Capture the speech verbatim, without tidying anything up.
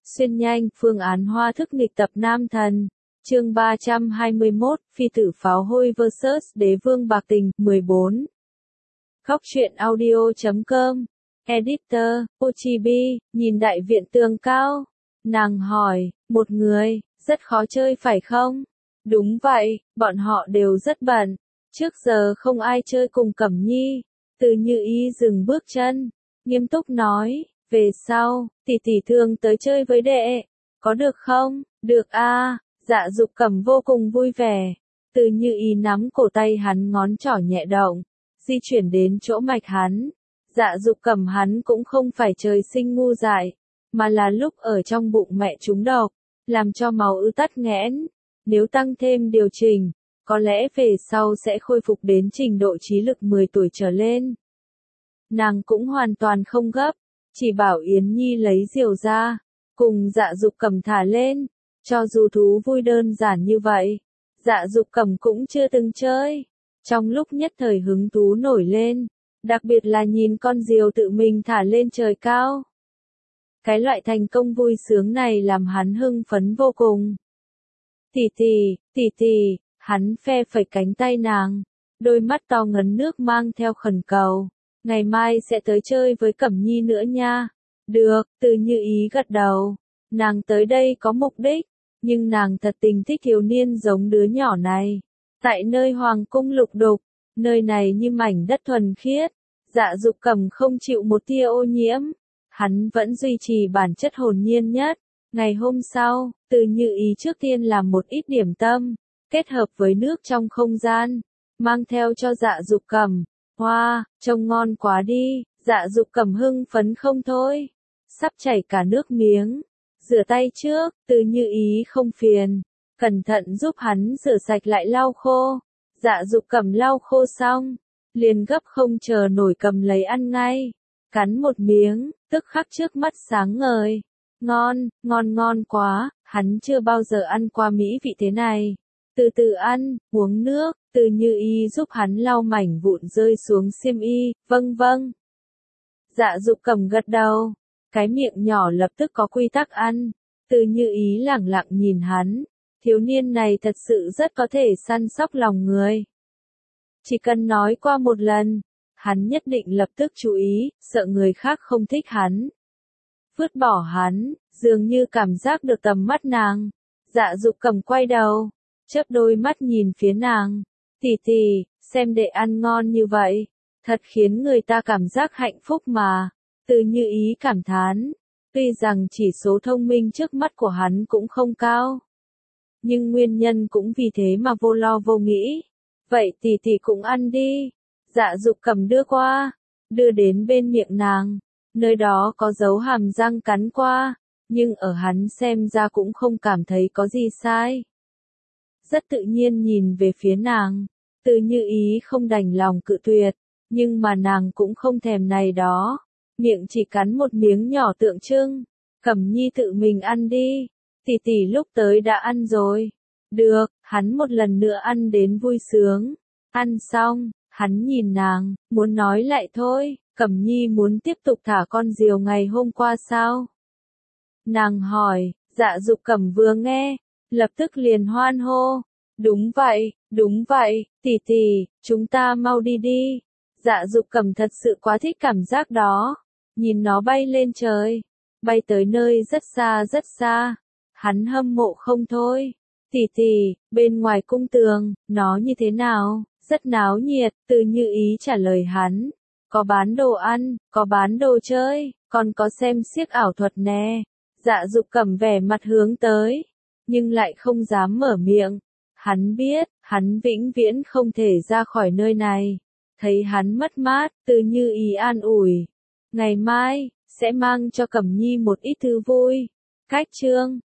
Xuyên nhanh, phương án hoa thức nghịch tập nam thần. Chương ba trăm hai mươi mốt, phi tử pháo hôi versus đế vương bạc tình, mười bốn. Khóc chuyện audio chấm com. Editor, Ochibi, nhìn đại viện tường cao. Nàng hỏi, một người, rất khó chơi phải không? Đúng vậy, bọn họ đều rất bận. Trước giờ không ai chơi cùng Cẩm Nhi. Từ Như Ý dừng bước chân, nghiêm túc nói, về sau, tỷ tỷ thường tới chơi với đệ. Có được không? Được a. Dạ Dục Cẩm vô cùng vui vẻ. Từ Như Ý nắm cổ tay hắn, ngón trỏ nhẹ động, di chuyển đến chỗ mạch hắn. Dạ Dục Cẩm hắn cũng không phải trời sinh ngu dại, mà là lúc ở trong bụng mẹ trúng độc, làm cho máu ứ tắc nghẽn. Nếu tăng thêm điều chỉnh, có lẽ về sau sẽ khôi phục đến trình độ trí lực mười tuổi trở lên. Nàng cũng hoàn toàn không gấp, chỉ bảo Yến Nhi lấy diều ra, cùng Dạ Dục Cẩm thả lên. Cho dù thú vui đơn giản như vậy, Dạ Dục Cẩm cũng chưa từng chơi. Trong lúc nhất thời hứng thú nổi lên, đặc biệt là nhìn con diều tự mình thả lên trời cao. Cái loại thành công vui sướng này làm hắn hưng phấn vô cùng. Tỷ tỷ, tỷ tỷ, hắn phe phẩy cánh tay nàng, đôi mắt to ngấn nước mang theo khẩn cầu. Ngày mai sẽ tới chơi với Cẩm Nhi nữa nha. Được, Từ Như Ý gật đầu. Nàng tới đây có mục đích, nhưng nàng thật tình thích thiếu niên giống đứa nhỏ này. Tại nơi hoàng cung lục đục, nơi này như mảnh đất thuần khiết, Dạ Dục Cẩm không chịu một tia ô nhiễm. Hắn vẫn duy trì bản chất hồn nhiên nhất. Ngày hôm sau, Từ Như Ý trước tiên làm một ít điểm tâm, kết hợp với nước trong không gian, mang theo cho Dạ Dục Cẩm. Hoa, wow, trông ngon quá đi, Dạ Dục Cẩm hưng phấn không thôi, sắp chảy cả nước miếng. Rửa tay trước, Từ Như Ý không phiền, cẩn thận giúp hắn rửa sạch lại lau khô. Dạ Dục Cẩm lau khô xong, liền gấp không chờ nổi cầm lấy ăn ngay. Cắn một miếng, tức khắc trước mắt sáng ngời. Ngon, ngon ngon quá, hắn chưa bao giờ ăn qua mỹ vị thế này. Từ từ ăn, uống nước. Từ Như Ý giúp hắn lau mảnh vụn rơi xuống xiêm y, vâng vâng. Dạ Dục Cẩm gật đầu, cái miệng nhỏ lập tức có quy tắc ăn. Từ Như Ý lẳng lặng nhìn hắn, thiếu niên này thật sự rất có thể săn sóc lòng người. Chỉ cần nói qua một lần, hắn nhất định lập tức chú ý, sợ người khác không thích hắn. Vứt bỏ hắn, dường như cảm giác được tầm mắt nàng. Dạ Dục Cẩm quay đầu, chớp đôi mắt nhìn phía nàng. Tỷ tỷ, xem đệ ăn ngon như vậy, thật khiến người ta cảm giác hạnh phúc mà. Từ Như Ý cảm thán, tuy rằng chỉ số thông minh trước mắt của hắn cũng không cao, nhưng nguyên nhân cũng vì thế mà vô lo vô nghĩ. Vậy tỷ tỷ cũng ăn đi. Dạ Dục Cẩm đưa qua, đưa đến bên miệng nàng, nơi đó có dấu hàm răng cắn qua, nhưng ở hắn xem ra cũng không cảm thấy có gì sai. Rất tự nhiên nhìn về phía nàng, Từ Như Ý không đành lòng cự tuyệt, nhưng mà nàng cũng không thèm này đó, miệng chỉ cắn một miếng nhỏ tượng trưng. Cẩm Nhi tự mình ăn đi, tỷ tỷ lúc tới đã ăn rồi. Được, hắn một lần nữa ăn đến vui sướng. Ăn xong, hắn nhìn nàng, muốn nói lại thôi, Cẩm Nhi muốn tiếp tục thả con diều ngày hôm qua sao? Nàng hỏi. Dạ Dục Cẩm vừa nghe, lập tức liền hoan hô. Đúng vậy, đúng vậy, tỷ tỷ, chúng ta mau đi đi. Dạ Dục Cẩm thật sự quá thích cảm giác đó. Nhìn nó bay lên trời, bay tới nơi rất xa rất xa. Hắn hâm mộ không thôi. Tỷ tỷ, bên ngoài cung tường, nó như thế nào? Rất náo nhiệt. Từ Như Ý trả lời hắn. Có bán đồ ăn, có bán đồ chơi, còn có xem xiếc ảo thuật nè. Dạ Dục Cẩm vẻ mặt hướng tới, nhưng lại không dám mở miệng. Hắn biết, hắn vĩnh viễn không thể ra khỏi nơi này. Thấy hắn mất mát, Từ Như Ý an ủi. Ngày mai, sẽ mang cho Cẩm Nhi một ít thứ vui. Cách chương.